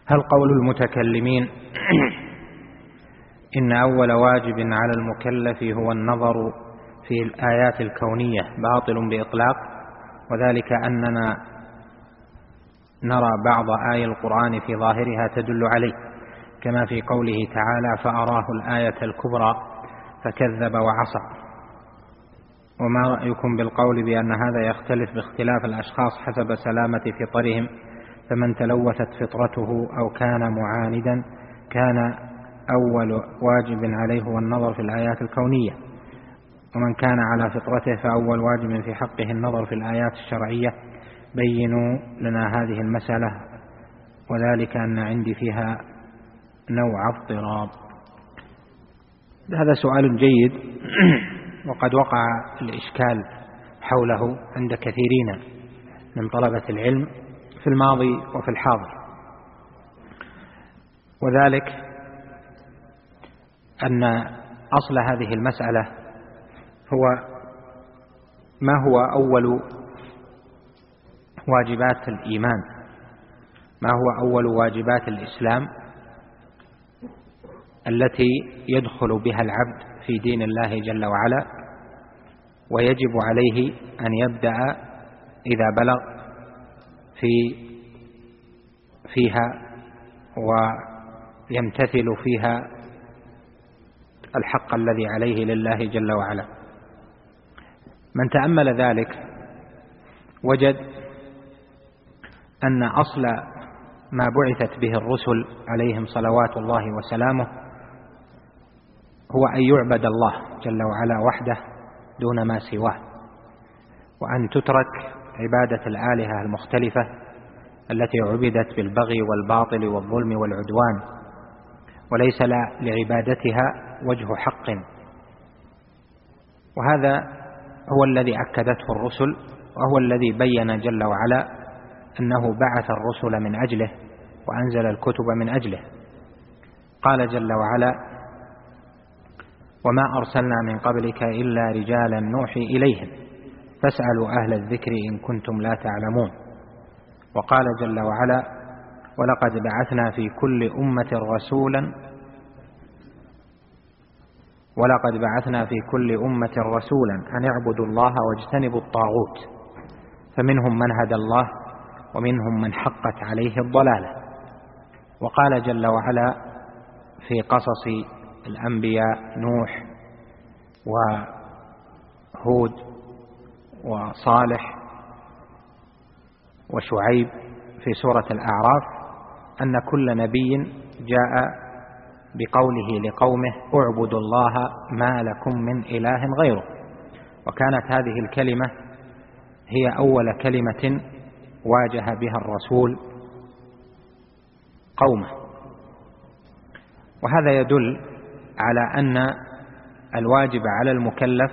هل قول المتكلمين إن أول واجب على المكلف هو النظر في الآيات الكونية باطل بإطلاق، وذلك أننا نرى بعض آي القرآن في ظاهرها تدل عليه، كما في قوله تعالى فأراه الآية الكبرى فكذب وعصى؟ وما رأيكم بالقول بأن هذا يختلف باختلاف الأشخاص حسب سلامة فطرهم، فمن تلوثت فطرته أو كان معاندا كان أول واجب عليه هو النظر في الآيات الكونية، ومن كان على فطرته فأول واجب في حقه النظر في الآيات الشرعية؟ بينوا لنا هذه المسألة، وذلك أن عندي فيها نوع اضطراب. هذا سؤال جيد، وقد وقع الإشكال حوله عند كثيرين من طلبة العلم في الماضي وفي الحاضر، وذلك أن أصل هذه المسألة هو ما هو أول واجبات الإيمان، ما هو أول واجبات الإسلام التي يدخل بها العبد في دين الله جل وعلا، ويجب عليه أن يبدأ إذا بلغ فيها ويمتثل فيها الحق الذي عليه لله جل وعلا. من تأمل ذلك وجد أن أصل ما بعثت به الرسل عليهم صلوات الله وسلامه هو أن يعبد الله جل وعلا وحده دون ما سواه، وأن تترك عبادة الآلهة المختلفة التي عبدت بالبغي والباطل والظلم والعدوان، وليس لعبادتها وجه حق. وهذا هو الذي أكدته الرسل، وهو الذي بين جل وعلا أنه بعث الرسل من أجله وأنزل الكتب من أجله. قال جل وعلا وما أرسلنا من قبلك إلا رجالا نوحي إليهم فاسألوا أهل الذكر إن كنتم لا تعلمون. وقال جل وعلا ولقد بعثنا في كل أمة رسولا أن اعبدوا الله واجتنبوا الطاغوت فمنهم من هدى الله ومنهم من حقت عليه الضلالة. وقال جل وعلا في قصص الأنبياء نوح وهود وصالح وشعيب في سورة الأعراف أن كل نبي جاء بقوله لقومه اعبدوا الله ما لكم من إله غيره، وكانت هذه الكلمة هي أول كلمة واجه بها الرسول قومه. وهذا يدل على أن الواجب على المكلف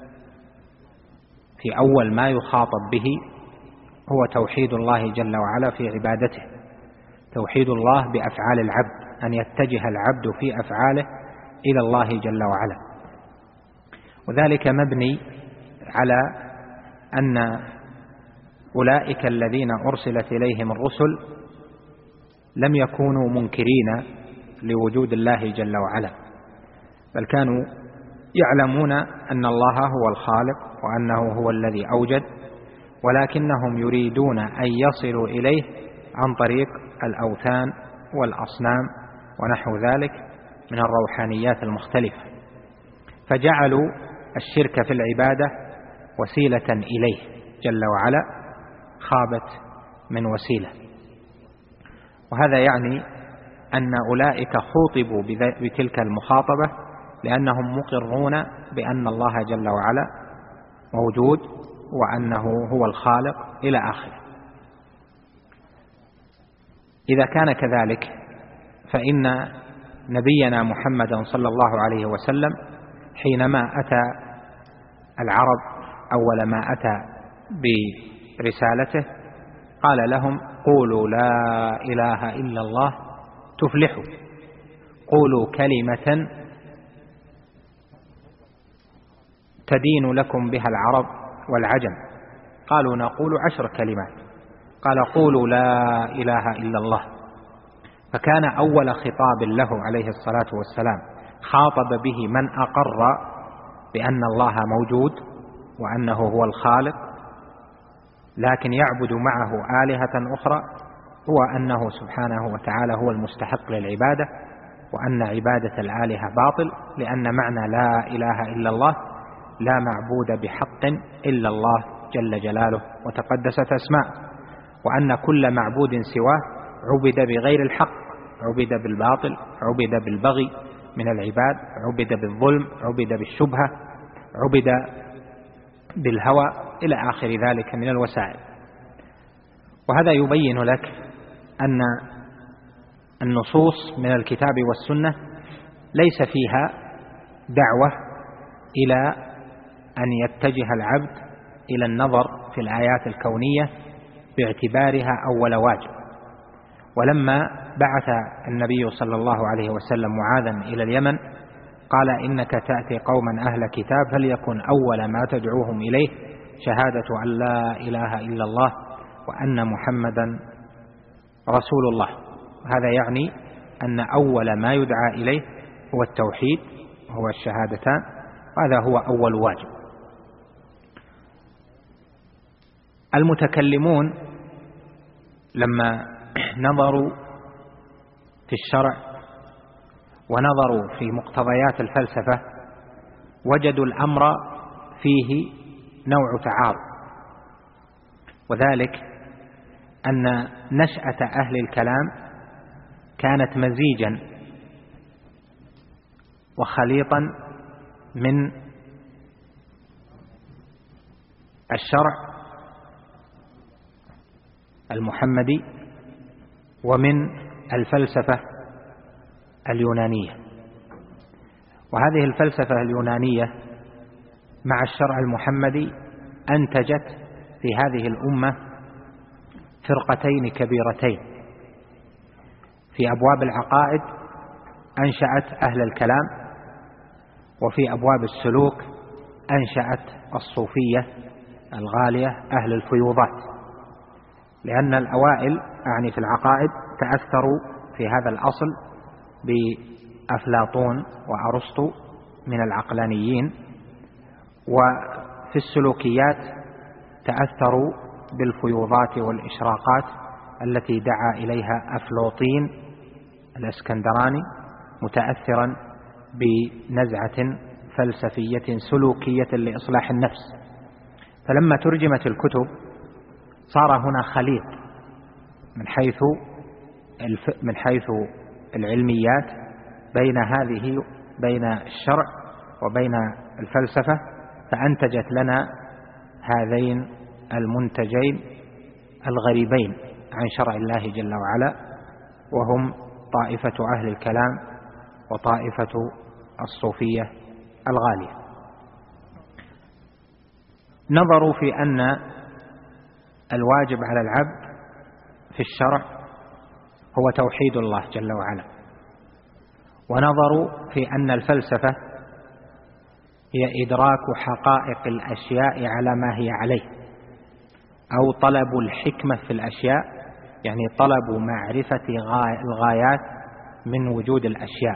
في أول ما يخاطب به هو توحيد الله جل وعلا في عبادته، توحيد الله بأفعال العبد، أن يتجه العبد في أفعاله إلى الله جل وعلا، وذلك مبني على أن أولئك الذين أرسلت إليهم الرسل لم يكونوا منكرين لوجود الله جل وعلا، بل كانوا يعلمون أن الله هو الخالق وأنه هو الذي أوجد، ولكنهم يريدون أن يصلوا إليه عن طريق الأوثان والأصنام ونحو ذلك من الروحانيات المختلفة، فجعلوا الشرك في العبادة وسيلة إليه جل وعلا، خابت من وسيلة. وهذا يعني أن أولئك خوطبوا بتلك المخاطبة لأنهم مقرون بأن الله جل وعلا موجود وأنه هو الخالق إلى آخره. إذا كان كذلك فإن نبينا محمدا صلى الله عليه وسلم حينما أتى العرب أول ما أتى برسالته قال لهم قولوا لا إله إلا الله تفلحوا، قولوا كلمة تدين لكم بها العرب والعجم. قالوا نقول 10 كلمات، قال قولوا لا إله إلا الله فكان أول خطاب له عليه الصلاة والسلام خاطب به من أقر بأن الله موجود وأنه هو الخالق، لكن يعبد معه آلهة أخرى، هو أنه سبحانه وتعالى هو المستحق للعبادة، وأن عبادة الآلهة باطل، لأن معنى لا إله إلا الله لا معبود بحق إلا الله جل جلاله وتقدست أسماءه، وأن كل معبود سواه عبد بغير الحق، عبد بالباطل، عبد بالبغي من العباد، عبد بالظلم، عبد بالشبهة، عبد بالهوى إلى آخر ذلك من الوسائل. وهذا يبين لك أن النصوص من الكتاب والسنة ليس فيها دعوة إلى أن يتجه العبد إلى النظر في الآيات الكونية باعتبارها أول واجب. ولما بعث النبي صلى الله عليه وسلم معاذا إلى اليمن قال: إنك تأتي قوما أهل كتاب فليكن أول ما تدعوهم إليه شهادة أن لا إله إلا الله وأن محمدا رسول الله. هذا يعني أن أول ما يدعى إليه هو التوحيد، هو الشهادتان، وهذا هو أول واجب. المتكلمون لما نظروا في الشرع ونظروا في مقتضيات الفلسفة وجدوا الأمر فيه نوع تعارض، وذلك أن نشأة أهل الكلام كانت مزيجا وخليطا من الشرع المحمدي ومن الفلسفة اليونانية. وهذه الفلسفة اليونانية مع الشرع المحمدي أنتجت في هذه الأمة فرقتين كبيرتين. في أبواب العقائد أنشأت أهل الكلام، وفي أبواب السلوك أنشأت الصوفية الغالية أهل الفيوضات، لأن الأوائل أعني في العقائد تأثروا في هذا الأصل بأفلاطون وأرسطو من العقلانيين، وفي السلوكيات تأثروا بالفيوضات والإشراقات التي دعا إليها أفلاطين الإسكندراني، متأثرا بنزعة فلسفية سلوكية لإصلاح النفس. فلما ترجمت الكتب صار هنا خليط من حيث العلميات بين الشرع وبين الفلسفة، فأنتجت لنا هذين المنتجين الغريبين عن شرع الله جل وعلا، وهم طائفة أهل الكلام وطائفة الصوفية الغالية. نظروا في أن الواجب على العبد في الشرع هو توحيد الله جل وعلا، ونظروا في أن الفلسفة هي إدراك حقائق الأشياء على ما هي عليه، أو طلب الحكمة في الأشياء، يعني طلب معرفة الغايات من وجود الأشياء.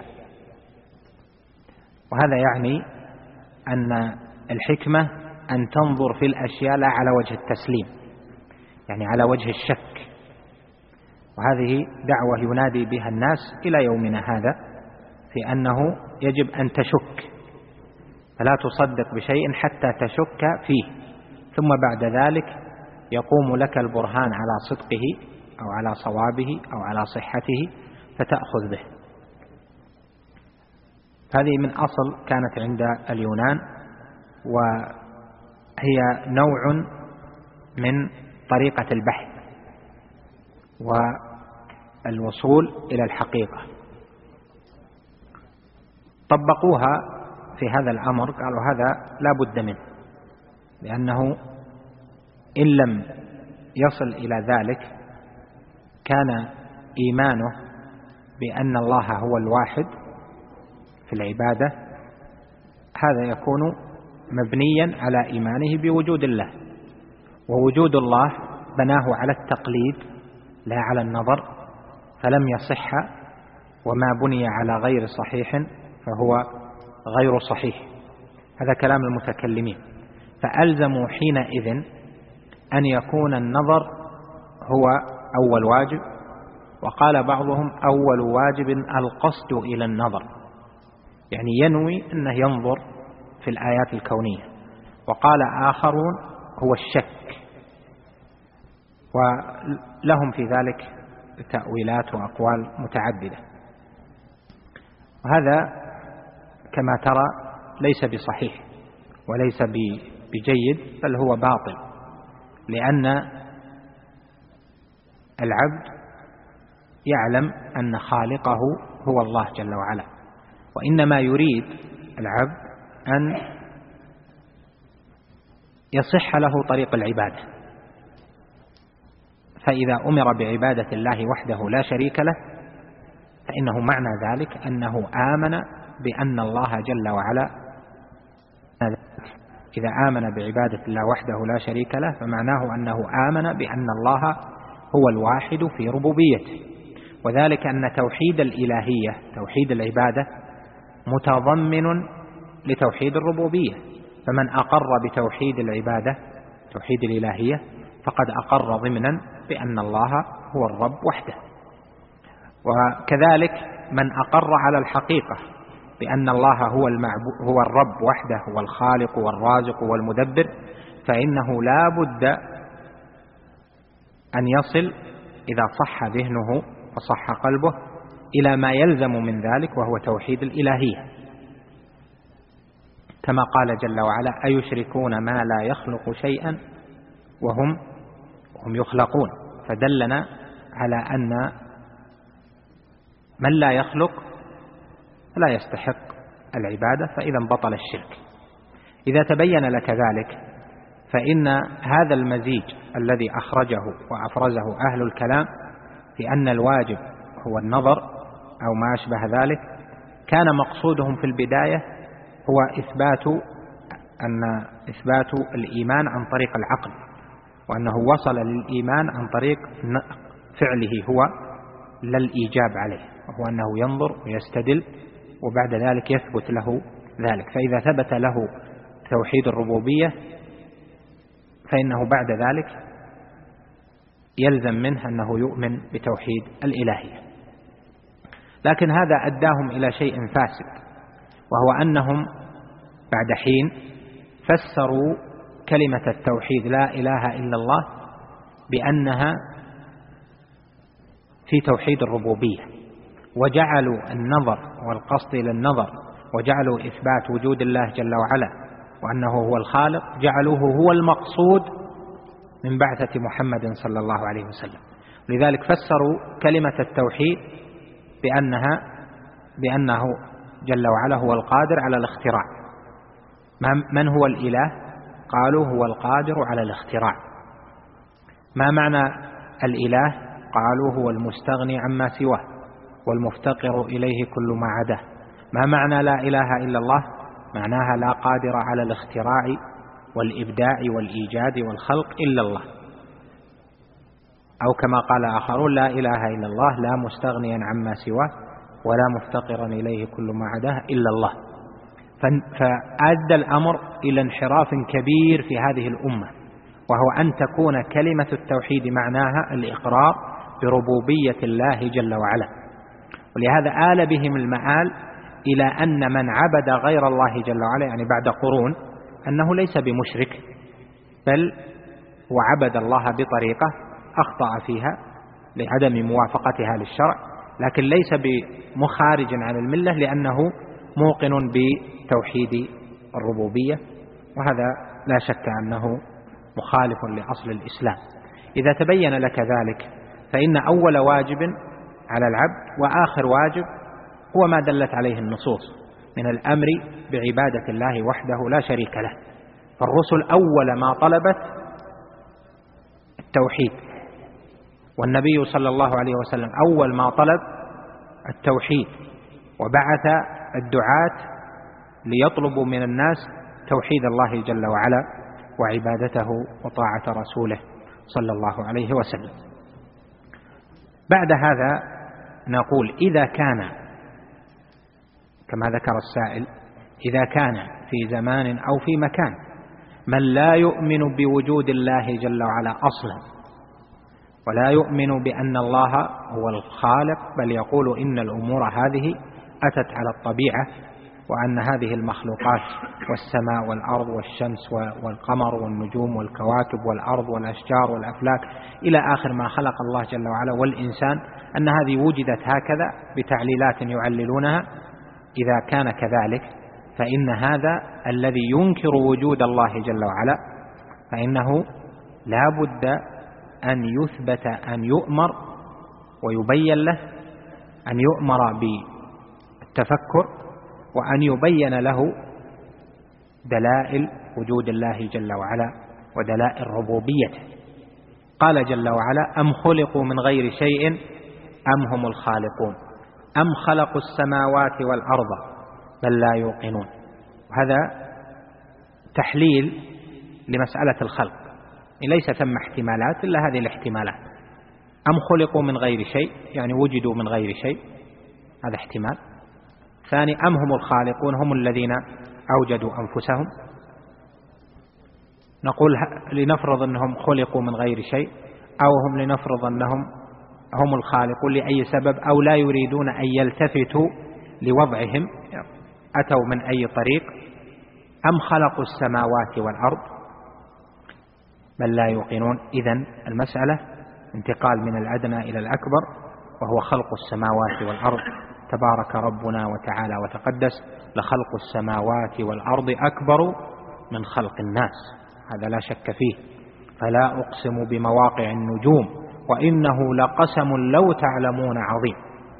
وهذا يعني أن الحكمة أن تنظر في الأشياء لا على وجه التسليم، يعني على وجه الشك. وهذه دعوة ينادي بها الناس إلى يومنا هذا، في أنه يجب أن تشك، فلا تصدق بشيء حتى تشك فيه، ثم بعد ذلك يقوم لك البرهان على صدقه أو على صوابه أو على صحته فتأخذ به. هذه من أصل كانت عند اليونان، وهي نوع من طريقة البحث والوصول إلى الحقيقة. طبقوها في هذا الأمر، قالوا هذا لا بد منه، لأنه إن لم يصل إلى ذلك كان إيمانه بأن الله هو الواحد في العبادة هذا يكون مبنيا على إيمانه بوجود الله، ووجود الله بناه على التقليد لا على النظر، فلم يصح، وما بني على غير صحيح فهو غير صحيح. هذا كلام المتكلمين. فألزموا حينئذ أن يكون النظر هو أول واجب، وقال بعضهم أول واجب القصد إلى النظر، يعني ينوي أنه ينظر في الآيات الكونية. وقال آخرون هو الشك، ولهم في ذلك تأويلات وأقوال متعددة. وهذا كما ترى ليس بصحيح وليس بجيد، بل هو باطل، لأن العبد يعلم أن خالقه هو الله جل وعلا، وإنما يريد العبد أن يصح له طريق العبادة. فإذا أمر بعبادة الله وحده لا شريك له فإنه معنى ذلك أنه آمن بأن الله جل وعلا، إذا آمن بعبادة الله وحده لا شريك له فمعناه أنه آمن بأن الله هو الواحد في ربوبيته، وذلك أن توحيد الإلهية توحيد العبادة متضمن لتوحيد الربوبية. فمن أقر بتوحيد العبادة توحيد الإلهية فقد أقر ضمنا بأن الله هو الرب وحده. وكذلك من أقر على الحقيقة بأن الله هو الرب وحده، هو الخالق والرازق والمدبر، فإنه لا بد أن يصل إذا صح ذهنه وصح قلبه إلى ما يلزم من ذلك، وهو توحيد الإلهية، كما قال جل وعلا: أيشركون ما لا يخلق شيئا وهم يخلقون. فدلنا على أن من لا يخلق لا يستحق العبادة، فإذا بطل الشرك. إذا تبين لك ذلك فإن هذا المزيج الذي أخرجه وأفرزه أهل الكلام في أن الواجب هو النظر أو ما أشبه ذلك، كان مقصودهم في البداية هو إثبات الإيمان عن طريق العقل، وأنه وصل للإيمان عن طريق فعله هو لا الإيجاب عليه، وهو أنه ينظر ويستدل وبعد ذلك يثبت له ذلك. فإذا ثبت له توحيد الربوبية فإنه بعد ذلك يلزم منه أنه يؤمن بتوحيد الإلهية. لكن هذا أداهم إلى شيء فاسد، وهو أنهم بعد حين فسروا كلمة التوحيد لا إله إلا الله بأنها في توحيد الربوبية، وجعلوا النظر والقصد إلى النظر، وجعلوا إثبات وجود الله جل وعلا وأنه هو الخالق، جعلوه هو المقصود من بعثة محمد صلى الله عليه وسلم. لذلك فسروا كلمة التوحيد بأنه جل وعلا هو القادر على الاختراع. من هو الإله؟ قالوا هو القادر على الاختراع. ما معنى الإله؟ قالوا هو المستغني عما سواه والمفتقر إليه كل ما عداه. ما معنى لا إله إلا الله؟ معناها لا قادر على الاختراع والإبداع والإيجاد والخلق إلا الله. أو كما قال آخرون: لا إله إلا الله لا مستغنيا عما سواه ولا مفتقرا إليه كل ما عداه إلا الله. فأدى الأمر إلى انحراف كبير في هذه الأمة، وهو أن تكون كلمة التوحيد معناها الإقرار بربوبية الله جل وعلا. ولهذا آل بهم المآل إلى أن من عبد غير الله جل وعلا، يعني بعد قرون، أنه ليس بمشرك، بل وعبد الله بطريقة أخطأ فيها لعدم موافقتها للشرع، لكن ليس بمخارج عن الملة لأنه موقن بتوحيد الربوبية، وهذا لا شك أنه مخالف لأصل الإسلام. إذا تبين لك ذلك فإن أول واجب على العبد وآخر واجب هو ما دلت عليه النصوص من الأمر بعبادة الله وحده لا شريك له. فالرسل أول ما طلبت التوحيد، والنبي صلى الله عليه وسلم أول ما طلب التوحيد، وبعث الدعاة ليطلبوا من الناس توحيد الله جل وعلا وعبادته وطاعة رسوله صلى الله عليه وسلم. بعد هذا نقول إذا كان كما ذكر السائل، إذا كان في زمان أو في مكان من لا يؤمن بوجود الله جل وعلا أصلا، ولا يؤمن بأن الله هو الخالق، بل يقول إن الأمور هذه أتت على الطبيعة، وأن هذه المخلوقات والسماء والأرض والشمس والقمر والنجوم والكواكب والأرض والأشجار والأفلاك إلى آخر ما خلق الله جل وعلا والإنسان، أن هذه وجدت هكذا بتعليلات يعللونها، إذا كان كذلك فإن هذا الذي ينكر وجود الله جل وعلا فإنه لا بد أن يثبت، أن يؤمر ويبين له، أن يؤمر بالتفكر، وأن يبين له دلائل وجود الله جل وعلا ودلائل ربوبيته. قال جل وعلا: أم خلقوا من غير شيء أم هم الخالقون أم خلقوا السماوات والأرض بل لا يوقنون. وهذا تحليل لمسألة الخلق، ليس ثم احتمالات إلا هذه الاحتمالات. أم خلقوا من غير شيء يعني وجدوا من غير شيء، هذا احتمال. ثاني: أم هم الخالقون، هم الذين أوجدوا أنفسهم. نقول لنفرض أنهم خلقوا من غير شيء، أو هم لنفرض أنهم هم الخالقون لأي سبب، أو لا يريدون أن يلتفتوا لوضعهم، أتوا من أي طريق. أم خلقوا السماوات والأرض بل لا يوقنون. إذن المسألة انتقال من الأدنى إلى الأكبر، وهو خلق السماوات والأرض. تبارك ربنا وتعالى وتقدس: لخلق السماوات والأرض أكبر من خلق الناس، هذا لا شك فيه. فلا أقسم بمواقع النجوم وإنه لقسم لو تعلمون عظيم.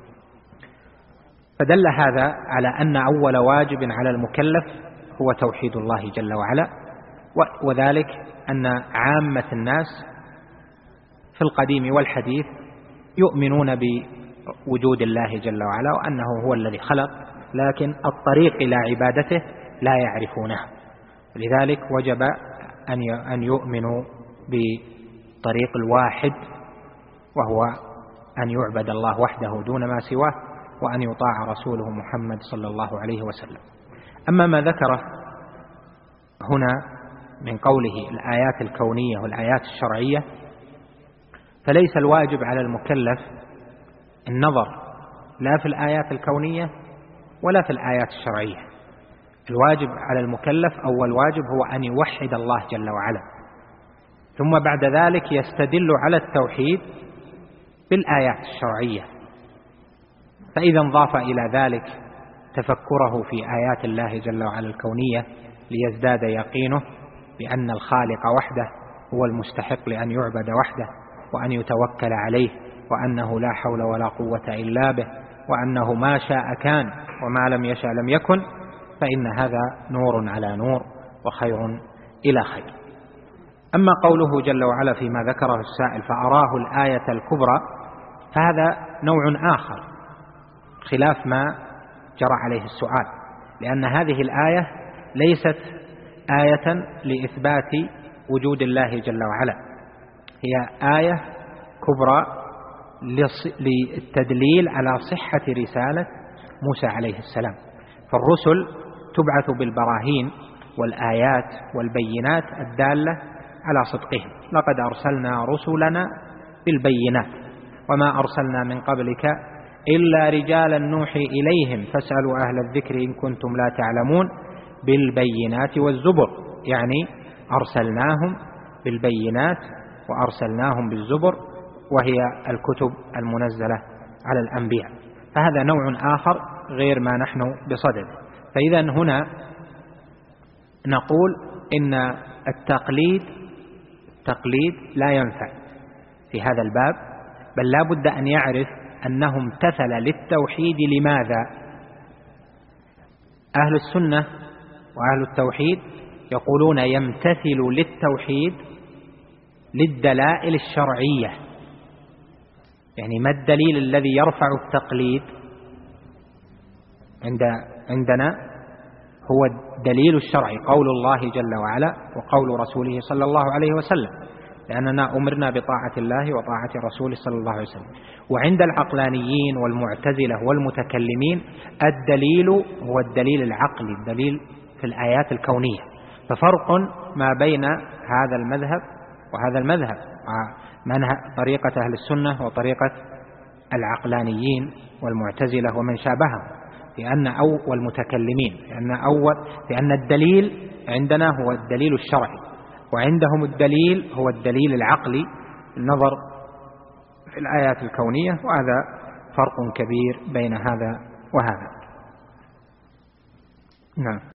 فدل هذا على أن أول واجب على المكلف هو توحيد الله جل وعلا، وذلك أن عامة الناس في القديم والحديث يؤمنون بوجود الله جل وعلا وأنه هو الذي خلق، لكن الطريق إلى عبادته لا يعرفونه. لذلك وجب أن يؤمنوا بطريق الواحد، وهو أن يعبد الله وحده دون ما سواه، وأن يطاع رسوله محمد صلى الله عليه وسلم. أما ما ذكره هنا من قوله الآيات الكونية والآيات الشرعية، فليس الواجب على المكلف النظر لا في الآيات الكونية ولا في الآيات الشرعية. الواجب على المكلف أول واجب هو أن يوحد الله جل وعلا، ثم بعد ذلك يستدل على التوحيد بالآيات الشرعية. فإذا انضاف إلى ذلك تفكره في آيات الله جل وعلا الكونية ليزداد يقينه بأن الخالق وحده هو المستحق لأن يعبد وحده، وأن يتوكل عليه، وأنه لا حول ولا قوة إلا به، وأنه ما شاء كان وما لم يشاء لم يكن، فإن هذا نور على نور وخير إلى خير. أما قوله جل وعلا فيما ذكره السائل فأراه الآية الكبرى، فهذا نوع آخر خلاف ما جرى عليه السؤال، لأن هذه الآية ليست آية لإثبات وجود الله جل وعلا، هي آية كبرى للتدليل على صحة رسالة موسى عليه السلام. فالرسل تبعث بالبراهين والآيات والبينات الدالة على صدقهم. لقد أرسلنا رسلنا بالبينات وما أرسلنا من قبلك إلا رجالا نوحي إليهم فاسألوا أهل الذكر إن كنتم لا تعلمون بالبينات والزبر، يعني أرسلناهم بالبينات وأرسلناهم بالزبر، وهي الكتب المنزلة على الأنبياء. فهذا نوع آخر غير ما نحن بصدد. فإذا هنا نقول إن التقليد لا ينفع في هذا الباب، بل لا بد أن يعرف أنه امتثل للتوحيد. لماذا؟ أهل السنة وأهل التوحيد يقولون يمتثل للتوحيد للدلائل الشرعية. يعني ما الدليل الذي يرفع التقليد عندنا؟ هو الدليل الشرعي، قول الله جل وعلا وقول رسوله صلى الله عليه وسلم. لأننا أمرنا بطاعة الله وطاعة رسوله صلى الله عليه وسلم. وعند العقلانيين والمعتزلة والمتكلمين الدليل هو الدليل العقلي، الدليل في الآيات الكونية. ففرق ما بين هذا المذهب وهذا المذهب، طريقة أهل السنة وطريقة العقلانيين والمعتزلة ومن شابههم، والمتكلمين، لأن الدليل عندنا هو الدليل الشرعي، وعندهم الدليل هو الدليل العقلي، النظر في الآيات الكونية، وهذا فرق كبير بين هذا وهذا. نعم.